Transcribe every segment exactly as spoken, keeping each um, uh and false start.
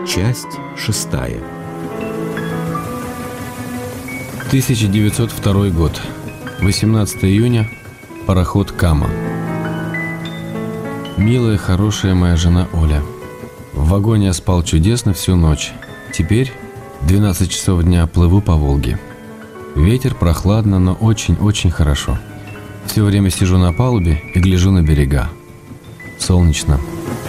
Часть шестая. тысяча девятьсот второй год. восемнадцатого июня. Пароход «Кама». Милая, хорошая моя жена Оля. В вагоне я спал чудесно всю ночь. Теперь, двенадцать часов дня, плыву по Волге. Ветер прохладно, но очень-очень хорошо. Все время сижу на палубе и гляжу на берега. Солнечно.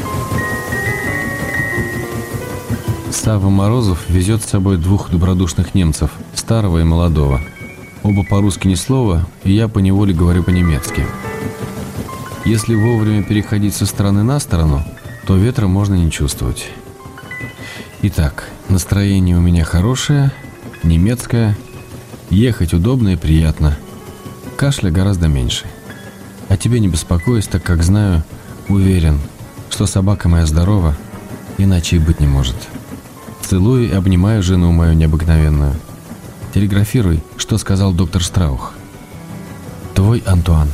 Савва Морозов везет с собой двух добродушных немцев, старого и молодого. Оба по-русски ни слова, и я поневоле говорю по-немецки. Если вовремя переходить со стороны на сторону, то ветра можно не чувствовать. Итак, настроение у меня хорошее, немецкое, ехать удобно и приятно. Кашля гораздо меньше. О тебе не беспокоюсь, так как знаю, уверен, что собака моя здорова, иначе и быть не может. Целую и обнимаю жену мою необыкновенную. Телеграфируй, что сказал доктор Страух. Твой Антуан.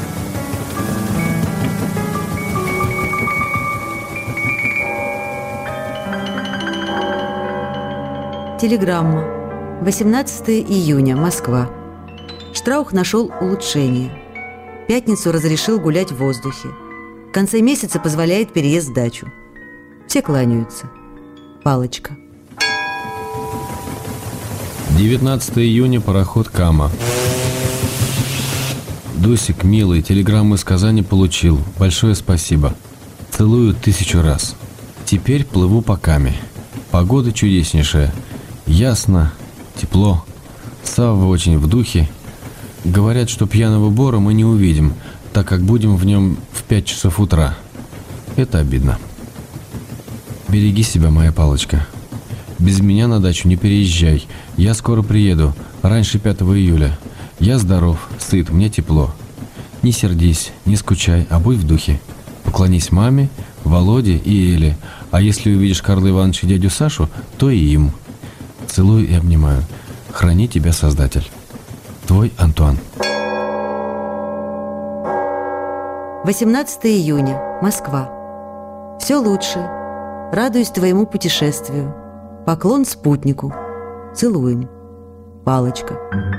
Телеграмма. восемнадцатого июня. Москва. Штраух нашел улучшение. В пятницу разрешил гулять в воздухе. В конце месяца позволяет переезд в дачу. Все кланяются. Палочка. девятнадцатого июня. Пароход «Кама». Дусик, милый, телеграмму из Казани получил. Большое спасибо. Целую тысячу раз. Теперь плыву по Каме. Погода чудеснейшая. Ясно, тепло. Савва очень в духе. Говорят, что пьяного Бора мы не увидим, так как будем в нем в пять часов утра. Это обидно. Береги себя, моя палочка. Без меня на дачу не переезжай. Я скоро приеду, раньше пятого июля. Я здоров, сыт, мне тепло. Не сердись, не скучай, а будь в духе. Поклонись маме, Володе и Эле. А если увидишь Карла Ивановича и дядю Сашу, то и им. Целую и обнимаю. Храни тебя Создатель. Твой Антуан. восемнадцатого июня. Москва. Все лучше. Радуюсь твоему путешествию. Поклон спутнику. Целуем. Палочка.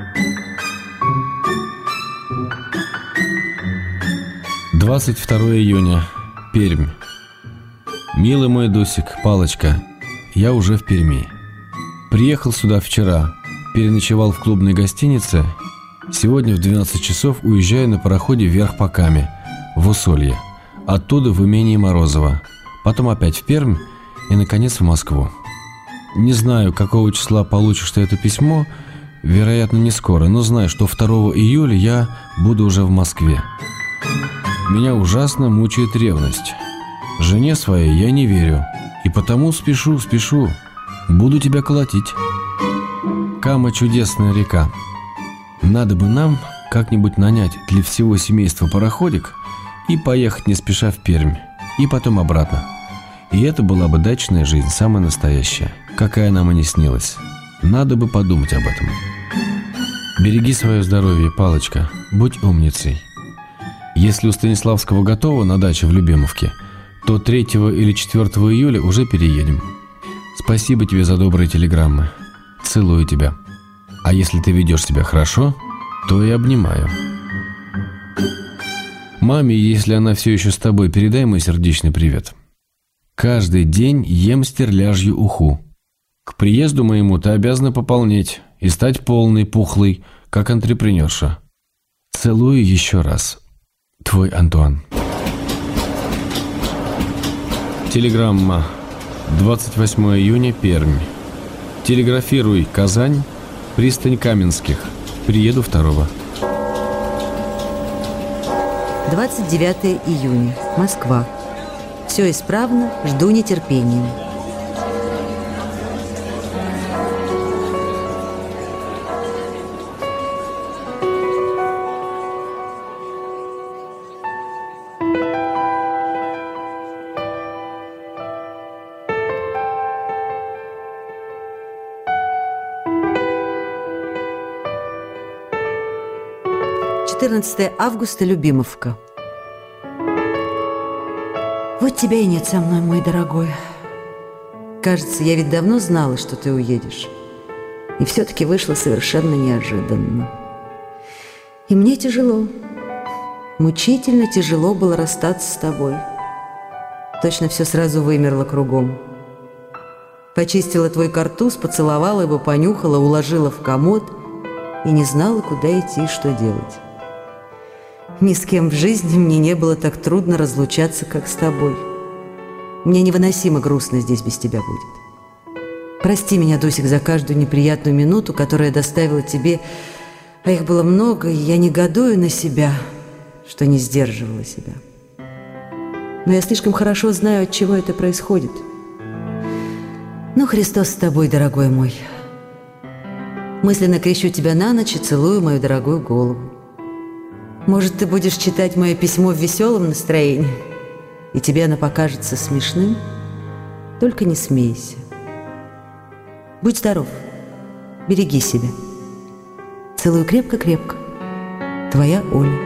двадцать второго июня. Пермь. Милый мой Дусик, Палочка, я уже в Перми. Приехал сюда вчера, переночевал в клубной гостинице. Сегодня в двенадцать часов уезжаю на пароходе вверх по Каме, в Усолье. Оттуда в имение Морозова. Потом опять в Пермь и, наконец, в Москву. Не знаю, какого числа получишь ты это письмо, вероятно, не скоро, но знаю, что второго июля я буду уже в Москве. Меня ужасно мучает ревность. Жене своей я не верю, и потому спешу, спешу. Буду тебя колотить. Кама – чудесная река. Надо бы нам как-нибудь нанять для всего семейства пароходик и поехать не спеша в Пермь, и потом обратно. И это была бы дачная жизнь, самая настоящая, какая нам и не снилась. Надо бы подумать об этом. Береги свое здоровье, Палочка, будь умницей. Если у Станиславского готово на даче в Любимовке, то третьего или четвёртого июля уже переедем. Спасибо тебе за добрые телеграммы. Целую тебя. А если ты ведешь себя хорошо, то и обнимаю. Маме, если она все еще с тобой, передай мой сердечный привет. Каждый день ем стерляжью уху. К приезду моему ты обязана пополнеть и стать полной, пухлой, как антрепренерша. Целую еще раз. Твой Антуан. Телеграмма. двадцать восьмого июня. Пермь. Телеграфируй. Казань. Пристань Каменских. Приеду второго. двадцать девятого июня. Москва. Все исправно, жду нетерпением. четырнадцатого августа. Любимовка. Вот тебя и нет со мной, мой дорогой. Кажется, я ведь давно знала, что ты уедешь. И все-таки вышло совершенно неожиданно. И мне тяжело, мучительно тяжело было расстаться с тобой. Точно все сразу вымерло кругом. Почистила твой картуз, поцеловала его, понюхала, уложила в комод и не знала, куда идти и что делать. Ни с кем в жизни мне не было так трудно разлучаться, как с тобой. Мне невыносимо грустно здесь без тебя будет. Прости меня, Дусик, за каждую неприятную минуту, которую я доставила тебе, а их было много, и я негодую на себя, что не сдерживала себя. Но я слишком хорошо знаю, от чего это происходит. Ну, Христос с тобой, дорогой мой. Мысленно крещу тебя на ночь и целую мою дорогую голову. Может, ты будешь читать мое письмо в веселом настроении, и тебе оно покажется смешным? Только не смейся. Будь здоров, береги себя. Целую крепко-крепко. Твоя Оля.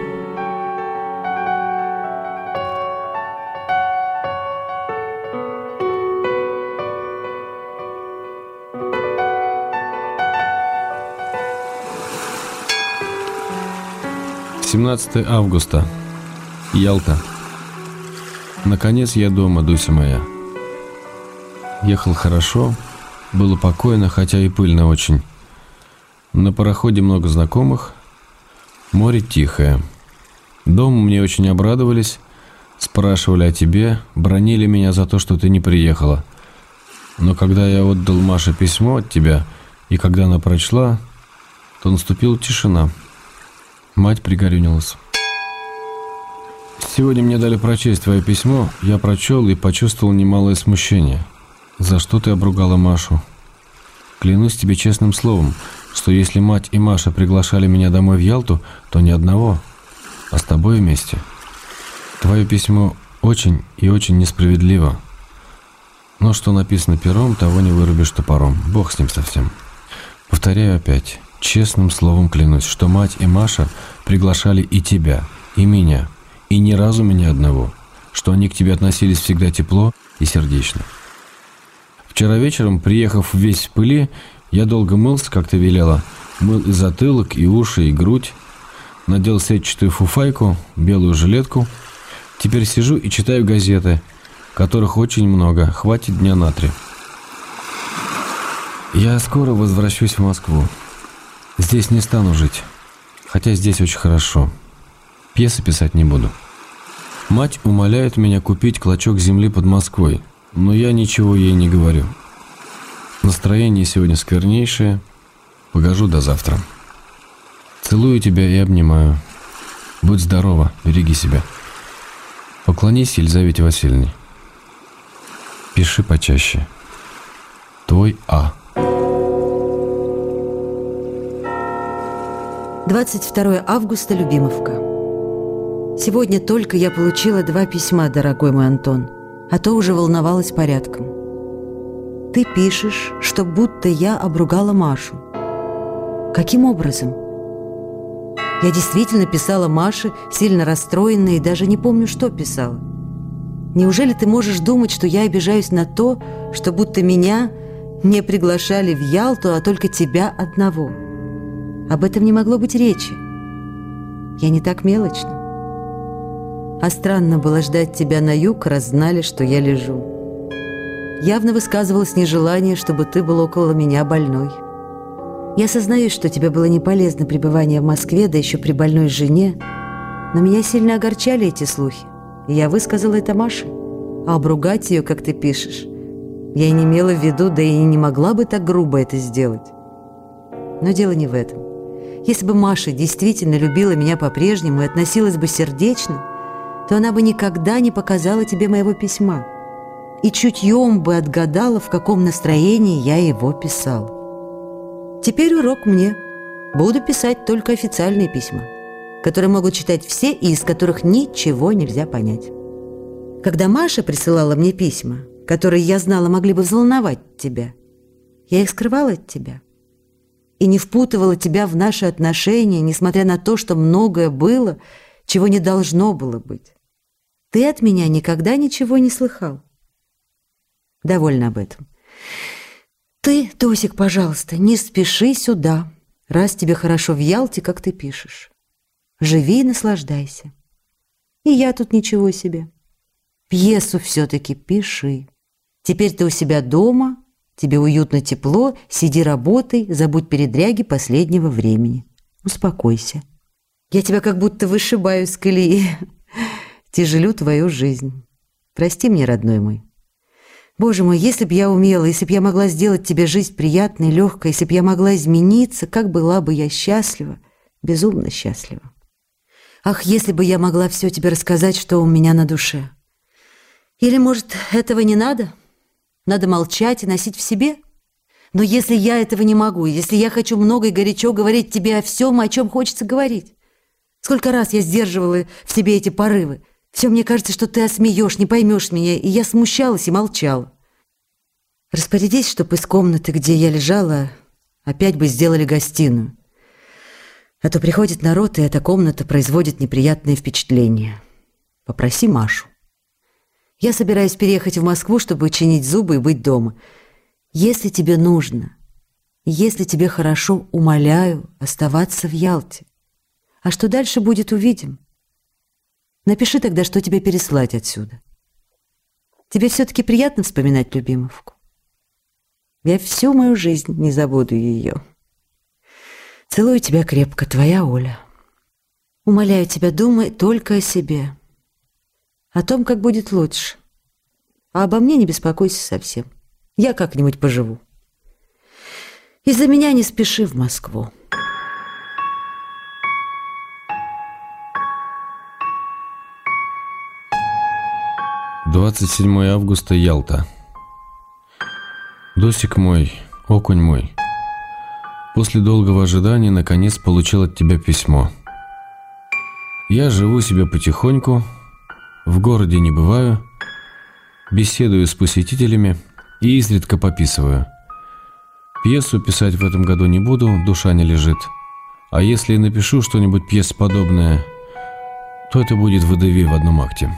семнадцатое августа. Ялта. Наконец я дома, Дуся моя. Ехал хорошо, было покойно, хотя и пыльно очень. На пароходе много знакомых, море тихое. Дома мне очень обрадовались, спрашивали о тебе, бранили меня за то, что ты не приехала. Но когда я отдал Маше письмо от тебя, и когда она прочла, то наступила тишина. Мать пригорюнилась. Сегодня мне дали прочесть твое письмо, я прочел и почувствовал немалое смущение. За что ты обругала Машу? Клянусь тебе честным словом, что если мать и Маша приглашали меня домой в Ялту, то ни одного, а с тобой вместе. Твое письмо очень и очень несправедливо. Но что написано пером, того не вырубишь топором. Бог с ним совсем. Повторяю опять, честным словом клянусь, что мать и Маша приглашали и тебя, и меня, и ни разу меня одного, что они к тебе относились всегда тепло и сердечно. Вчера вечером, приехав весь в пыли, я долго мылся, как ты велела, мыл и затылок, и уши, и грудь, надел сетчатую фуфайку, белую жилетку. Теперь сижу и читаю газеты, которых очень много, хватит дня на три. Я скоро возвращусь в Москву. Здесь не стану жить, хотя здесь очень хорошо. Пьесы писать не буду. Мать умоляет меня купить клочок земли под Москвой, но я ничего ей не говорю. Настроение сегодня сквернейшее. Погожу до завтра. Целую тебя и обнимаю. Будь здорова, береги себя. Поклонись Елизавете Васильевне. Пиши почаще. Твой А. двадцать второе августа, Любимовка. Сегодня только я получила два письма, дорогой мой Антон, а то уже волновалась порядком. Ты пишешь, что будто я обругала Машу. Каким образом? Я действительно писала Маше, сильно расстроенная, и даже не помню, что писала. Неужели ты можешь думать, что я обижаюсь на то, что будто меня не приглашали в Ялту, а только тебя одного? Об этом не могло быть речи. Я не так мелочна. А странно было ждать тебя на юг, раз знали, что я лежу. Явно высказывалось нежелание, чтобы ты был около меня больной. Я сознаюсь, что тебе было не полезно пребывание в Москве, да еще при больной жене, но меня сильно огорчали эти слухи, и я высказала это Маше. А обругать ее, как ты пишешь, я и не имела в виду, да и не могла бы так грубо это сделать. Но дело не в этом. Если бы Маша действительно любила меня по-прежнему и относилась бы сердечно, то она бы никогда не показала тебе моего письма и чутьем бы отгадала, в каком настроении я его писал. Теперь урок мне. Буду писать только официальные письма, которые могут читать все и из которых ничего нельзя понять. Когда Маша присылала мне письма, которые, я знала, могли бы взволновать тебя, я их скрывала от тебя и не впутывала тебя в наши отношения, несмотря на то, что многое было, чего не должно было быть. Ты от меня никогда ничего не слыхал. Довольно об этом. Ты, Тосик, пожалуйста, не спеши сюда, раз тебе хорошо в Ялте, как ты пишешь. Живи и наслаждайся. И я тут ничего себе. Пьесу все-таки пиши. Теперь ты у себя дома, тебе уютно, тепло, сиди, работай, забудь передряги последнего времени. Успокойся. Я тебя как будто вышибаю с колеи, тяжелю твою жизнь. Прости мне, родной мой. Боже мой, если б я умела, если б я могла сделать тебе жизнь приятной, легкой, если б я могла измениться, как была бы я счастлива, безумно счастлива. Ах, если бы я могла все тебе рассказать, что у меня на душе. Или, может, этого не надо? Надо молчать и носить в себе? Но если я этого не могу, если я хочу много и горячо говорить тебе о всем, о чем хочется говорить, сколько раз я сдерживала в себе эти порывы, все мне кажется, что ты осмеешь, не поймешь меня, и я смущалась и молчала. Распорядись, чтоб из комнаты, где я лежала, опять бы сделали гостиную. А то приходит народ, и эта комната производит неприятные впечатления. Попроси Машу. Я собираюсь переехать в Москву, чтобы чинить зубы и быть дома. Если тебе нужно, если тебе хорошо, умоляю оставаться в Ялте. А что дальше будет, увидим. Напиши тогда, что тебе переслать отсюда. Тебе все-таки приятно вспоминать Любимовку? Я всю мою жизнь не забуду ее. Целую тебя крепко, твоя Оля. Умоляю тебя, думай только о себе. О том, как будет лучше. А обо мне не беспокойся совсем. Я как-нибудь поживу. Из-за меня не спеши в Москву. двадцать седьмое августа, Ялта. Досик мой, окунь мой, после долгого ожидания наконец получил от тебя письмо. Я живу себе потихоньку, в городе не бываю, беседую с посетителями и изредка пописываю. Пьесу писать в этом году не буду, душа не лежит. А если и напишу что-нибудь пьесоподобное, то это будет водевиль в одном акте.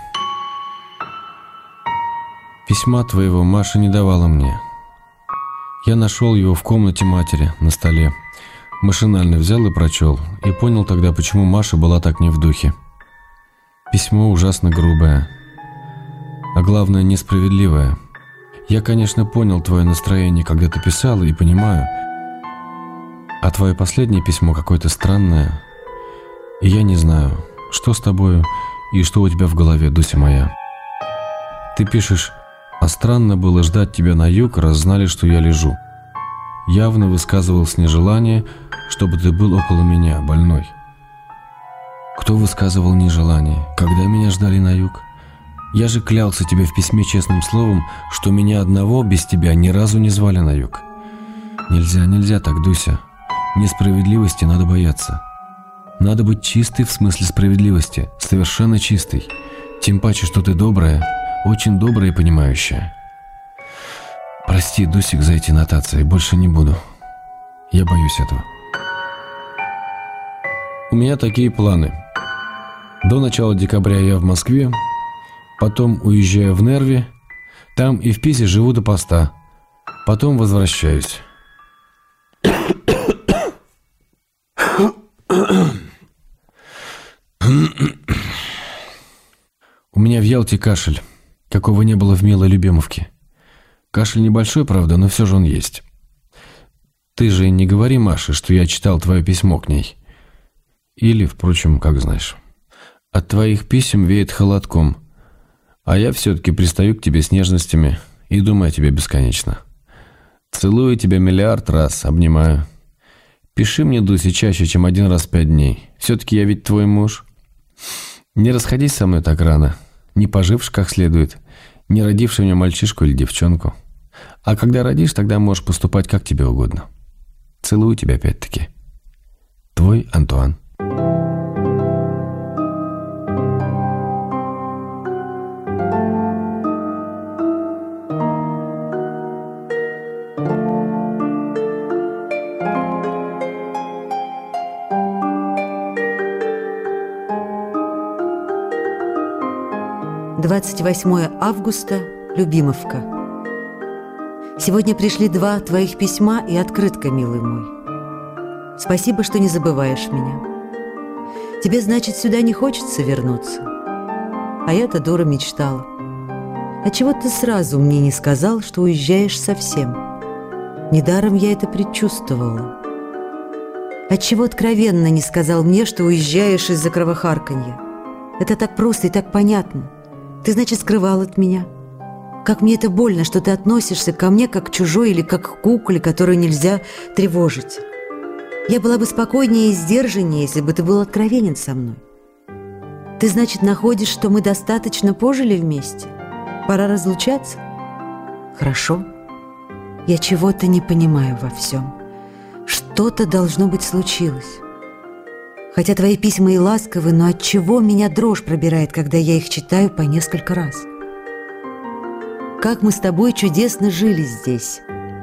Письма твоего Маша не давала мне. Я нашел его в комнате матери, на столе. Машинально взял и прочел, и понял тогда, почему Маша была так не в духе. Письмо ужасно грубое, а главное, несправедливое. Я, конечно, понял твое настроение, когда ты писала, и понимаю. А твое последнее письмо какое-то странное, и я не знаю, что с тобою и что у тебя в голове, Дуся моя. Ты пишешь: «А странно было ждать тебя на юг, раз знали, что я лежу». Явно высказывалось нежелание, чтобы ты был около меня, больной. Кто высказывал нежелание, когда меня ждали на юг? Я же клялся тебе в письме честным словом, что меня одного без тебя ни разу не звали на юг. Нельзя, нельзя так, Дуся. Несправедливости надо бояться. Надо быть чистой в смысле справедливости, совершенно чистой. Тем паче, что ты добрая, очень добрая и понимающая. Прости, Дусик, за эти нотации, больше не буду. Я боюсь этого. У меня такие планы. До начала декабря я в Москве, потом уезжаю в Нерви, там и в Пизе живу до поста, потом возвращаюсь. У меня в Ялте кашель, какого не было в милой Любимовке. Кашель небольшой, правда, но все же он есть. Ты же не говори Маше, что я читал твое письмо к ней. Или, впрочем, как знаешь. От твоих писем веет холодком, а я все-таки пристаю к тебе с нежностями и думаю о тебе бесконечно. Целую тебя миллиард раз, обнимаю. Пиши мне, Дуся, чаще, чем один раз в пять дней. Все-таки я ведь твой муж. Не расходись со мной так рано, не поживши как следует, не родивши мне мальчишку или девчонку. А когда родишь, тогда можешь поступать как тебе угодно. Целую тебя опять-таки. Твой Антуан. двадцать восьмое августа, Любимовка. Сегодня пришли два твоих письма и открытка, милый мой. Спасибо, что не забываешь меня. Тебе, значит, сюда не хочется вернуться? А я-то, дура, мечтала. Отчего ты сразу мне не сказал, что уезжаешь совсем? Недаром я это предчувствовала. Отчего откровенно не сказал мне, что уезжаешь из-за кровохарканья? Это так просто и так понятно. Ты, значит, скрывал от меня. Как мне это больно, что ты относишься ко мне как к чужой или как к кукле, которую нельзя тревожить. Я была бы спокойнее и сдержаннее, если бы ты был откровенен со мной. Ты, значит, находишь, что мы достаточно пожили вместе? Пора разлучаться? Хорошо. Я чего-то не понимаю во всем. Что-то должно быть случилось. Хотя твои письма и ласковы, но отчего меня дрожь пробирает, когда я их читаю по несколько раз? Как мы с тобой чудесно жили здесь.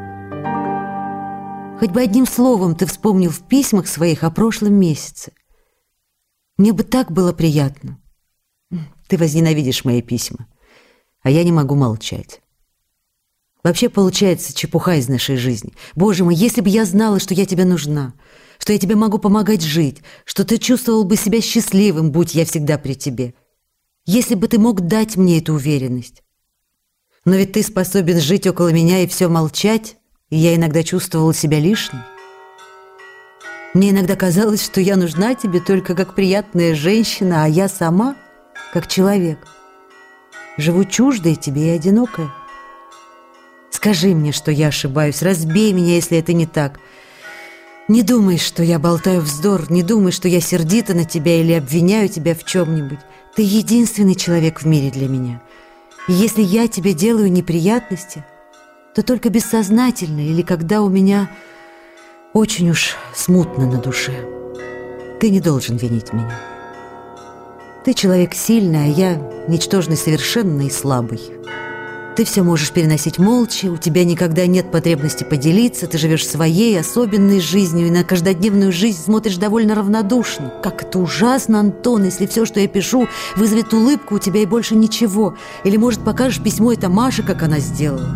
Хоть бы одним словом ты вспомнил в письмах своих о прошлом месяце. Мне бы так было приятно. Ты возненавидишь мои письма, а я не могу молчать. Вообще получается чепуха из нашей жизни. Боже мой, если бы я знала, что я тебе нужна, что я тебе могу помогать жить, что ты чувствовал бы себя счастливым, будь я всегда при тебе. Если бы ты мог дать мне эту уверенность. Но ведь ты способен жить около меня и все молчать, и я иногда чувствовала себя лишней. Мне иногда казалось, что я нужна тебе только как приятная женщина, а я сама как человек. Живу чуждой тебе и одинокая. Скажи мне, что я ошибаюсь, разбей меня, если это не так. Не думай, что я болтаю вздор, не думай, что я сердита на тебя или обвиняю тебя в чем-нибудь. Ты единственный человек в мире для меня. И если я тебе делаю неприятности, то только бессознательно или когда у меня очень уж смутно на душе. Ты не должен винить меня. Ты человек сильный, а я ничтожный совершенно и слабый. Ты все можешь переносить молча, у тебя никогда нет потребности поделиться, ты живешь своей особенной жизнью и на каждодневную жизнь смотришь довольно равнодушно. Как это ужасно, Антон, если все, что я пишу, вызовет улыбку у тебя и больше ничего. Или, может, покажешь письмо это Маше, как она сделала.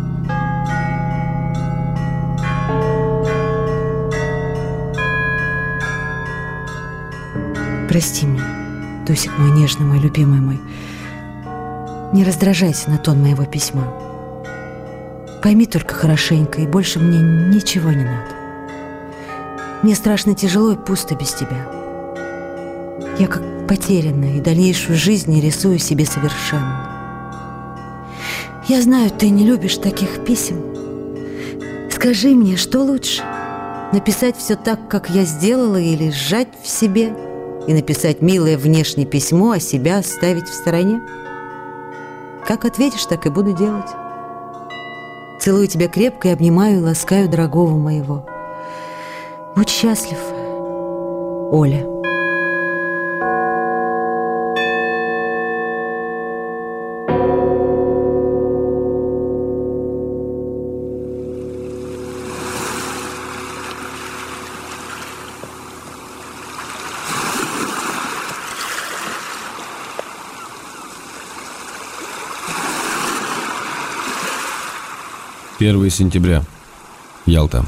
Прости меня, Дусик мой нежный, мой любимый мой. Не раздражайся на тон моего письма. Пойми только хорошенько, и больше мне ничего не надо. Мне страшно тяжело и пусто без тебя. Я как потерянная, и дальнейшую жизнь не рисую себе совершенно. Я знаю, ты не любишь таких писем. Скажи мне, что лучше? Написать все так, как я сделала, или сжать в себе и написать милое внешнее письмо, а себя оставить в стороне? Как ответишь, так и буду делать. Целую тебя крепко и обнимаю и ласкаю дорогого моего. Будь счастлив, Оля. первое сентября. Ялта.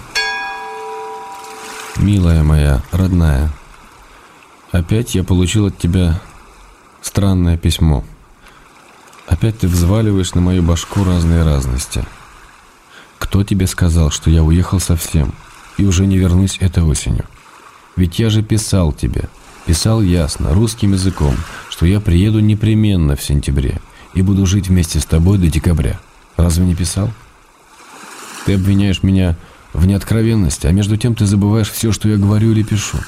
Милая моя, родная, опять я получил от тебя странное письмо. Опять ты взваливаешь на мою башку разные разности. Кто тебе сказал, что я уехал совсем и уже не вернусь этой осенью? Ведь я же писал тебе, писал ясно, русским языком, что я приеду непременно в сентябре и буду жить вместе с тобой до декабря. Разве не писал? Ты обвиняешь меня в неоткровенности, а между тем ты забываешь все, что я говорю или пишу.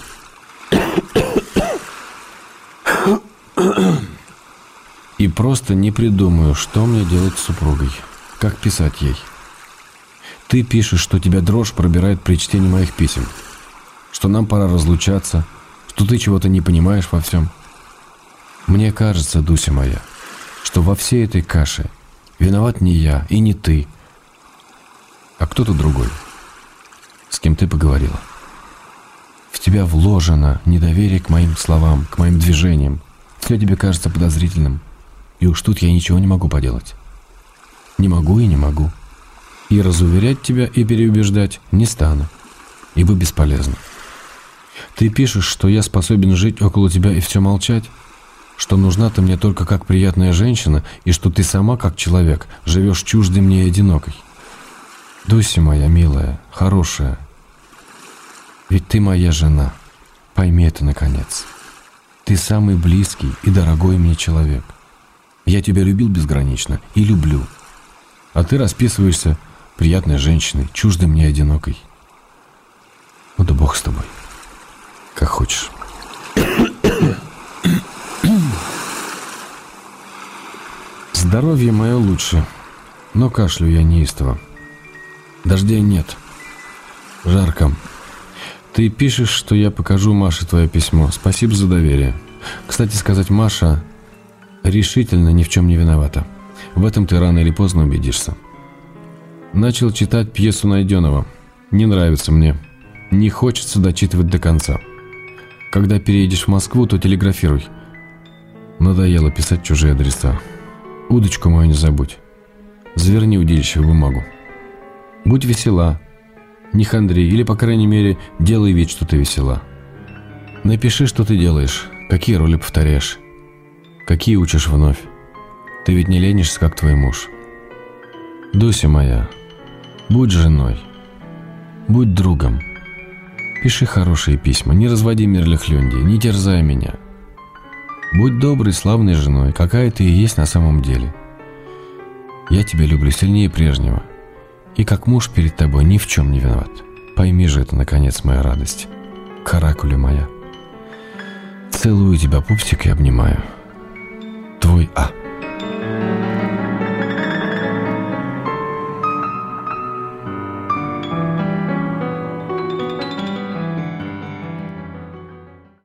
И просто не придумаю, что мне делать с супругой, как писать ей. Ты пишешь, что тебя дрожь пробирает при чтении моих писем, что нам пора разлучаться, что ты чего-то не понимаешь во всем. Мне кажется, Дуся моя, что во всей этой каше виноват не я и не ты, а кто-то другой, с кем ты поговорила. В тебя вложено недоверие к моим словам, к моим движениям. Все тебе кажется подозрительным. И уж тут я ничего не могу поделать. Не могу и не могу. И разуверять тебя и переубеждать не стану, ибо бесполезно. Ты пишешь, что я способен жить около тебя и все молчать, что нужна ты мне только как приятная женщина, и что ты сама, как человек, живешь чуждой мне и одинокой. Дуся моя милая, хорошая, ведь ты моя жена, пойми это наконец. Ты самый близкий и дорогой мне человек. Я тебя любил безгранично и люблю, а ты расписываешься приятной женщиной, чуждой мне и одинокой. Ну да бог с тобой, как хочешь. Здоровье мое лучше, но кашлю я неистово. Дождей нет. Жарко. Ты пишешь, что я покажу Маше твое письмо. Спасибо за доверие. Кстати сказать, Маша решительно ни в чем не виновата. В этом ты рано или поздно убедишься. Начал читать пьесу Найденова. Не нравится мне. Не хочется дочитывать до конца. Когда переедешь в Москву, то телеграфируй. Надоело писать чужие адреса. Удочку мою не забудь. Заверни удильщик в бумагу. Будь весела. Не хандри, или, по крайней мере, делай вид, что ты весела. Напиши, что ты делаешь, какие роли повторяешь, какие учишь вновь. Ты ведь не ленишься, как твой муж. Дуся моя, будь женой, будь другом. Пиши хорошие письма, не разводи мирлихлёнди, не терзай меня. Будь доброй, славной женой, какая ты и есть на самом деле. Я тебя люблю сильнее прежнего, и как муж перед тобой ни в чем не виноват. Пойми же это, наконец, моя радость. Каракуля моя. Целую тебя, пупсик, и обнимаю. Твой А.